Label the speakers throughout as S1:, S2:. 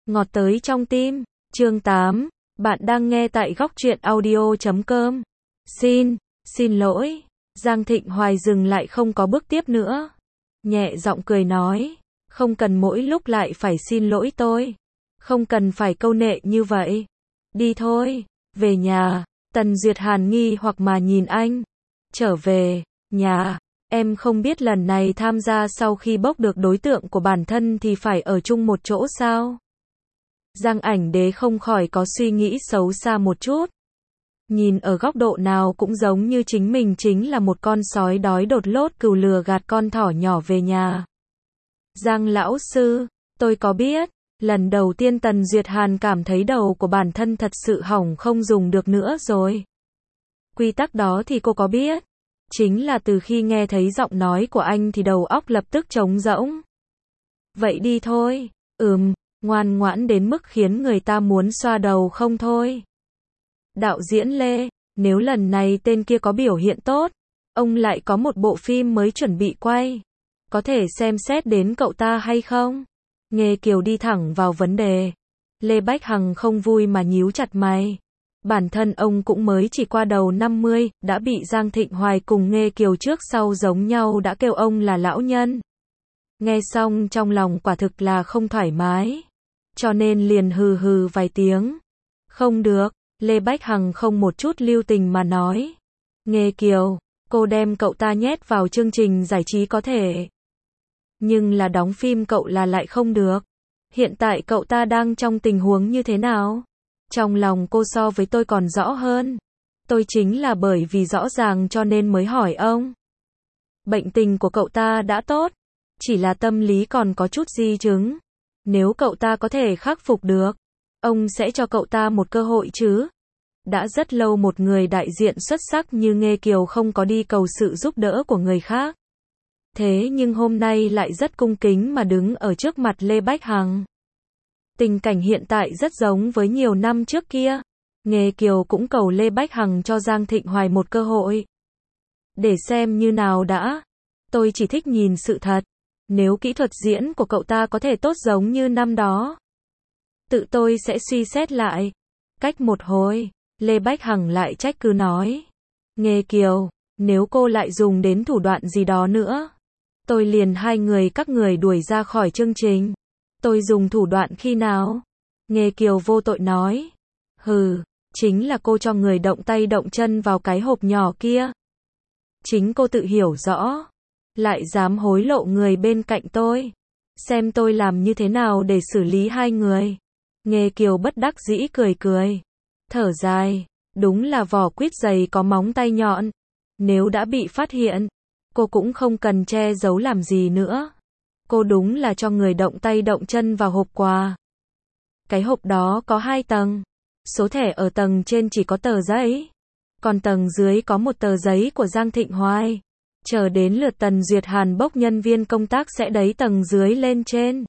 S1: Ngọt tới trong tim. Chương 8. Bạn đang nghe tại góc truyện audio.com. Xin lỗi. Giang Thịnh Hoài dừng lại không có bước tiếp nữa. Nhẹ giọng cười nói. Không cần mỗi lúc lại phải xin lỗi tôi. Không cần phải câu nệ như vậy. Đi thôi. Về nhà. Tần Duyệt Hàn nghi hoặc mà nhìn anh. Trở về. Nhà. Em không biết lần này tham gia sau khi bốc được đối tượng của bản thân thì phải ở chung một chỗ sao? Giang Ảnh Đế không khỏi có suy nghĩ xấu xa một chút. Nhìn ở góc độ nào cũng giống như chính mình chính là một con sói đói đột lốt cừu lừa gạt con thỏ nhỏ về nhà. Giang lão sư, tôi có biết. Lần đầu tiên Tần Duyệt Hàn cảm thấy đầu của bản thân thật sự hỏng không dùng được nữa rồi. Quy tắc đó thì cô có biết. Chính là từ khi nghe thấy giọng nói của anh thì đầu óc lập tức trống rỗng. Vậy đi thôi. Ngoan ngoãn đến mức khiến người ta muốn xoa đầu không thôi. Đạo diễn Lê, nếu lần này tên kia có biểu hiện tốt, ông lại có một bộ phim mới chuẩn bị quay. Có thể xem xét đến cậu ta hay không? Nghê Kiều đi thẳng vào vấn đề. Lê Bách Hằng không vui mà nhíu chặt mày. Bản thân ông cũng mới chỉ qua đầu 50, đã bị Giang Thịnh Hoài cùng Nghê Kiều trước sau giống nhau đã kêu ông là lão nhân. Nghe xong trong lòng quả thực là không thoải mái. Cho nên liền hừ vài tiếng. Không được, Lê Bách Hằng không một chút lưu tình mà nói. Nghê Kiều, cô đem cậu ta nhét vào chương trình giải trí có thể. Nhưng là đóng phim cậu là lại không được. Hiện tại cậu ta đang trong tình huống như thế nào? Trong lòng cô so với tôi còn rõ hơn. Tôi chính là bởi vì rõ ràng cho nên mới hỏi ông. Bệnh tình của cậu ta đã tốt. Chỉ là tâm lý còn có chút di chứng. Nếu cậu ta có thể khắc phục được, ông sẽ cho cậu ta một cơ hội chứ. Đã rất lâu một người đại diện xuất sắc như Nghê Kiều không có đi cầu sự giúp đỡ của người khác. Thế nhưng hôm nay lại rất cung kính mà đứng ở trước mặt Lê Bách Hằng. Tình cảnh hiện tại rất giống với nhiều năm trước kia. Nghê Kiều cũng cầu Lê Bách Hằng cho Giang Thịnh Hoài một cơ hội. Để xem như nào đã. Tôi chỉ thích nhìn sự thật. Nếu kỹ thuật diễn của cậu ta có thể tốt giống như năm đó, tự tôi sẽ suy xét lại. Cách một hồi, Lê Bách Hằng lại trách cứ nói. Nghê Kiều, nếu cô lại dùng đến thủ đoạn gì đó nữa, tôi liền hai người các người đuổi ra khỏi chương trình. Tôi dùng thủ đoạn khi nào? Nghê Kiều vô tội nói. Chính là cô cho người động tay động chân vào cái hộp nhỏ kia. Chính cô tự hiểu rõ. Lại dám hối lộ người bên cạnh tôi. Xem tôi làm như thế nào để xử lý hai người. Nghê Kiều bất đắc dĩ cười. Thở dài. Đúng là vỏ quýt dày có móng tay nhọn. Nếu đã bị phát hiện, cô cũng không cần che giấu làm gì nữa. Cô đúng là cho người động tay động chân vào hộp quà. Cái hộp đó có 2 tầng. Số thẻ ở tầng trên chỉ có tờ giấy. Còn tầng dưới có một tờ giấy của Giang Thịnh Hoài. Chờ đến lượt Tần Duyệt Hàn bốc nhân viên công tác sẽ đẩy tầng dưới lên trên.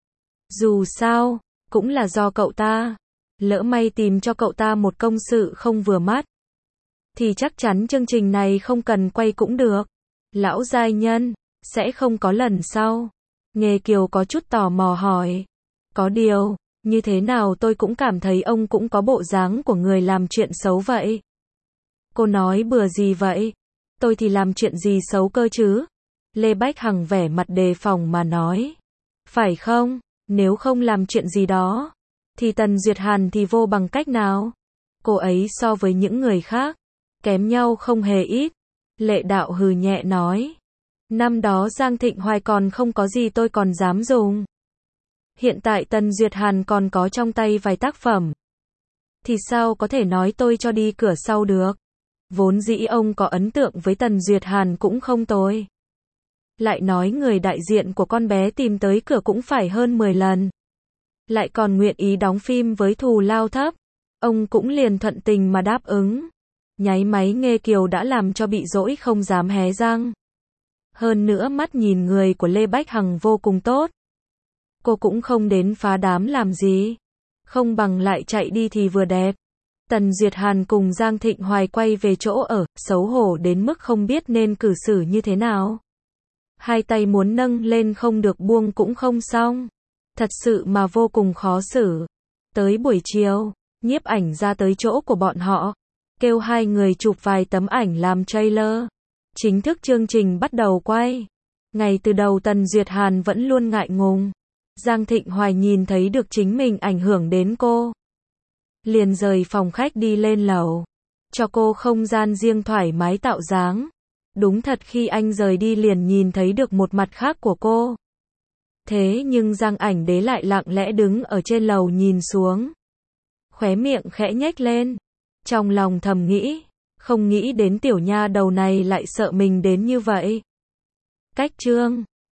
S1: Dù sao, cũng là do cậu ta. Lỡ may tìm cho cậu ta một công sự không vừa mắt, thì chắc chắn chương trình này không cần quay cũng được. Lão giai nhân, sẽ không có lần sau. Nghê Kiều có chút tò mò hỏi. Có điều, như thế nào tôi cũng cảm thấy ông cũng có bộ dáng của người làm chuyện xấu vậy. Cô nói bừa gì vậy? Tôi thì làm chuyện gì xấu cơ chứ? Lê Bách Hằng vẻ mặt đề phòng mà nói. Phải không? Nếu không làm chuyện gì đó, thì Tần Duyệt Hàn thì vô bằng cách nào? Cô ấy so với những người khác, kém nhau không hề ít. Lệ Đạo hừ nhẹ nói. Năm đó Giang Thịnh Hoài còn không có gì tôi còn dám dùng. Hiện tại Tần Duyệt Hàn còn có trong tay vài tác phẩm. Thì sao có thể nói tôi cho đi cửa sau được? Vốn dĩ ông có ấn tượng với Tần Duyệt Hàn cũng không tồi. Lại nói người đại diện của con bé tìm tới cửa cũng phải hơn 10 lần. Lại còn nguyện ý đóng phim với thù lao thấp. Ông cũng liền thuận tình mà đáp ứng. Nháy máy Nghê Kiều đã làm cho bị dỗi không dám hé răng. Hơn nữa mắt nhìn người của Lê Bách Hằng vô cùng tốt. Cô cũng không đến phá đám làm gì. Không bằng lại chạy đi thì vừa đẹp. Tần Duyệt Hàn cùng Giang Thịnh Hoài quay về chỗ ở, xấu hổ đến mức không biết nên cử xử như thế nào. Hai tay muốn nâng lên không được buông cũng không xong. Thật sự mà vô cùng khó xử. Tới buổi chiều, nhiếp ảnh ra tới chỗ của bọn họ, kêu hai người chụp vài tấm ảnh làm trailer. Chính thức chương trình bắt đầu quay. Ngay từ đầu Tần Duyệt Hàn vẫn luôn ngại ngùng. Giang Thịnh Hoài nhìn thấy được chính mình ảnh hưởng đến cô. Liền rời phòng khách đi lên lầu. Cho cô không gian riêng thoải mái tạo dáng. Đúng thật khi anh rời đi liền nhìn thấy được một mặt khác của cô. Thế nhưng Giang Ảnh Đế lại lặng lẽ đứng ở trên lầu nhìn xuống. Khóe miệng khẽ nhếch lên. Trong lòng thầm nghĩ. Không nghĩ đến tiểu nha đầu này lại sợ mình đến như vậy. Cách chương